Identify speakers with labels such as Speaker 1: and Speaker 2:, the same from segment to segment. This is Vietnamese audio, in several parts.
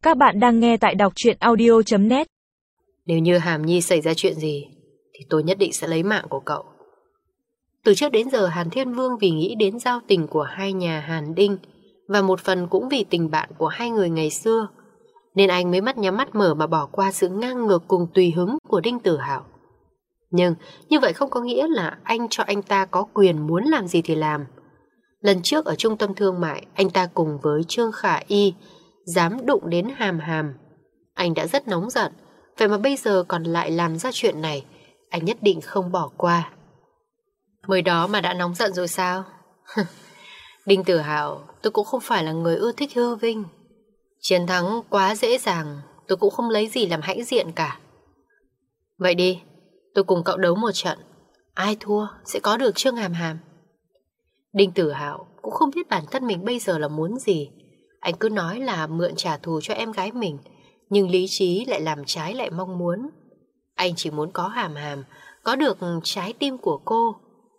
Speaker 1: Các bạn đang nghe tại đọc truyện audio.net.
Speaker 2: Nếu như Hàm Nhi xảy ra chuyện gì thì tôi nhất định sẽ lấy mạng của cậu. Từ trước đến giờ Hàn Thiên Vương vì nghĩ đến giao tình của hai nhà Hàn Đinh và một phần cũng vì tình bạn của hai người ngày xưa, nên anh mới mắt nhắm mắt mở mà bỏ qua sự ngang ngược cùng tùy hứng của Đinh Tử Hạo. Nhưng như vậy không có nghĩa là anh cho anh ta có quyền muốn làm gì thì làm. Lần trước ở trung tâm thương mại, anh ta cùng với Trương Khả Y dám đụng đến Hàm Hàm. Anh đã rất nóng giận, vậy mà bây giờ còn lại làm ra chuyện này, anh nhất định không bỏ qua. Mới đó mà đã nóng giận rồi sao? Đinh Tử Hạo, tôi cũng không phải là người ưa thích hư vinh. Chiến thắng quá dễ dàng, tôi cũng không lấy gì làm hãnh diện cả. Vậy đi, tôi cùng cậu đấu một trận. Ai thua sẽ có được Trương Hàm Hàm. Đinh Tử Hạo cũng không biết bản thân mình bây giờ là muốn gì. Anh cứ nói là mượn trả thù cho em gái mình, nhưng lý trí lại làm trái lại mong muốn. Anh chỉ muốn có Hàm Hàm, có được trái tim của cô.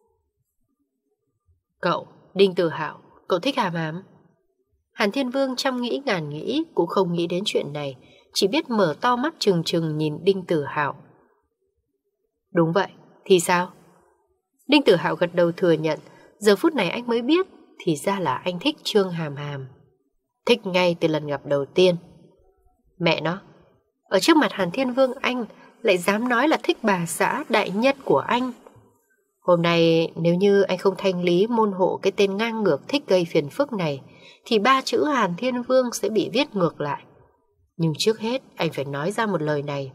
Speaker 2: Cậu, Đinh Tử Hạo, cậu thích Hàm Hàm? Hàn Thiên Vương trăm nghĩ ngàn nghĩ cũng không nghĩ đến chuyện này, chỉ biết mở to mắt trừng trừng nhìn Đinh Tử Hạo. Đúng vậy, thì sao? Đinh Tử Hạo gật đầu thừa nhận. Giờ phút này anh mới biết thì ra là anh thích Trương Hàm Hàm. Thích ngay từ lần gặp đầu tiên. Mẹ nó, ở trước mặt Hàn Thiên Vương anh lại dám nói là thích bà xã đại nhất của anh. Hôm nay nếu như anh không thanh lý môn hộ cái tên ngang ngược thích gây phiền phức này, thì 3 chữ Hàn Thiên Vương sẽ bị viết ngược lại. Nhưng trước hết anh phải nói ra một lời này.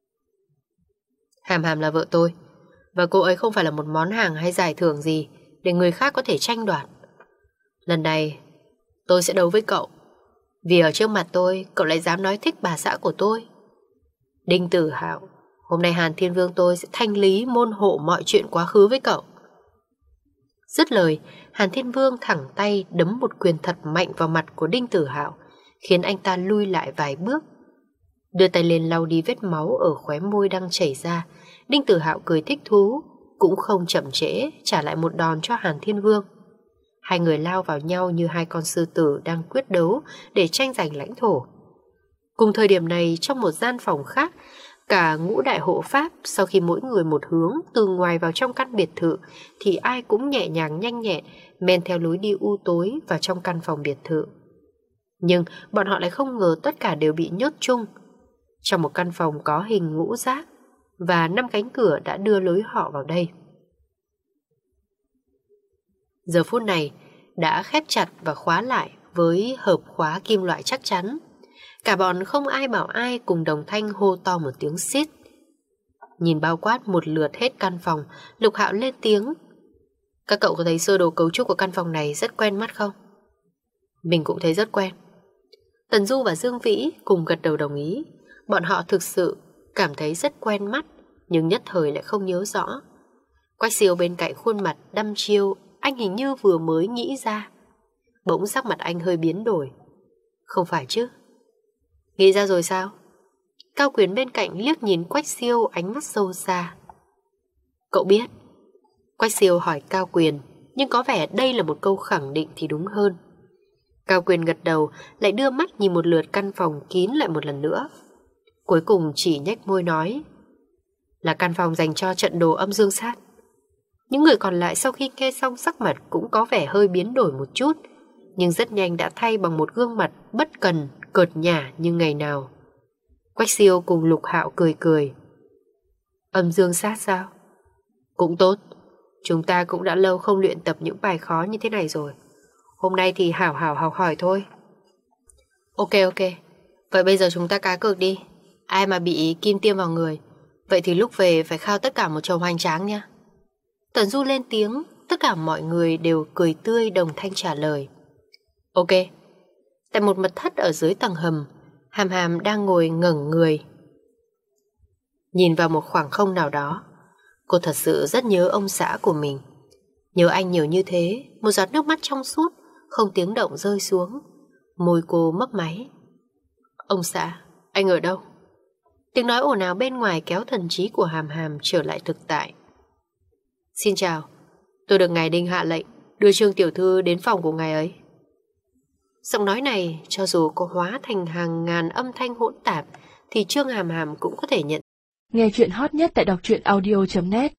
Speaker 2: Hàm Hàm là vợ tôi, và cô ấy không phải là một món hàng hay giải thưởng gì để người khác có thể tranh đoạt. Lần này tôi sẽ đấu với cậu, vì ở trước mặt tôi cậu lại dám nói thích bà xã của tôi. Đinh Tử Hạo, hôm nay Hàn Thiên Vương tôi sẽ thanh lý môn hộ mọi chuyện quá khứ với cậu. Dứt lời, Hàn Thiên Vương thẳng tay đấm một quyền thật mạnh vào mặt của Đinh Tử Hạo, khiến anh ta lui lại vài bước. Đưa tay lên lau đi vết máu ở khóe môi đang chảy ra, Đinh Tử Hạo cười thích thú, cũng không chậm trễ trả lại một đòn cho Hàn Thiên Vương. Hai người lao vào nhau như hai con sư tử đang quyết đấu để tranh giành lãnh thổ. Cùng thời điểm này, trong một gian phòng khác, cả ngũ đại hộ pháp sau khi mỗi người một hướng từ ngoài vào trong căn biệt thự thì ai cũng nhẹ nhàng nhanh nhẹn men theo lối đi u tối vào trong căn phòng biệt thự. Nhưng bọn họ lại không ngờ tất cả đều bị nhốt chung. Trong một căn phòng có hình ngũ giác và 5 cánh cửa đã đưa lối họ vào đây. Giờ phút này đã khép chặt và khóa lại với hộp khóa kim loại chắc chắn. Cả bọn không ai bảo ai cùng đồng thanh hô to một tiếng xít. Nhìn bao quát một lượt hết căn phòng, Lục Hạo lên tiếng. Các cậu có thấy sơ đồ cấu trúc của căn phòng này rất quen mắt không? Mình cũng thấy rất quen. Tần Du và Dương Vĩ cùng gật đầu đồng ý. Bọn họ thực sự cảm thấy rất quen mắt, nhưng nhất thời lại không nhớ rõ. Quách Siêu bên cạnh khuôn mặt đăm chiêu, anh hình như vừa mới nghĩ ra. Bỗng sắc mặt anh hơi biến đổi. Không phải chứ? Nghĩ ra rồi sao? Cao Quyền bên cạnh liếc nhìn Quách Siêu ánh mắt sâu xa. Cậu biết? Quách Siêu hỏi Cao Quyền, nhưng có vẻ đây là một câu khẳng định thì đúng hơn. Cao Quyền gật đầu, lại đưa mắt nhìn một lượt căn phòng kín lại một lần nữa. Cuối cùng chỉ nhếch môi nói, là căn phòng dành cho trận đồ âm dương sát. Những người còn lại sau khi nghe xong sắc mặt cũng có vẻ hơi biến đổi một chút, nhưng rất nhanh đã thay bằng một gương mặt bất cần, cợt nhả như ngày nào. Quách Siêu cùng Lục Hạo cười cười. Âm dương sát sao? Cũng tốt, chúng ta cũng đã lâu không luyện tập những bài khó như thế này rồi. Hôm nay thì hảo hảo học hỏi thôi. Ok, vậy bây giờ chúng ta cá cược đi. Ai mà bị kim tiêm vào người, vậy thì lúc về phải khao tất cả một chầu hoành tráng nha. Tần Du lên tiếng, tất cả mọi người đều cười tươi đồng thanh trả lời. Ok. Tại một mật thất ở dưới tầng hầm, Hàm Hàm đang ngồi ngẩng người nhìn vào một khoảng không nào đó. Cô thật sự rất nhớ ông xã của mình. Nhớ anh nhiều như thế, một giọt nước mắt trong suốt không tiếng động rơi xuống. Môi cô mấp máy. Ông xã, anh ở đâu? Tiếng nói ồn ào bên ngoài kéo thần trí của Hàm Hàm trở lại thực tại. Xin chào, tôi được ngài Đinh hạ lệnh đưa Trương tiểu thư đến phòng của ngài ấy. Giọng nói này cho dù có hóa thành hàng ngàn âm thanh hỗn tạp thì Trương Hàm Hàm cũng có thể nhận.
Speaker 1: Nghe chuyện hot nhất tại đọc truyện audio.net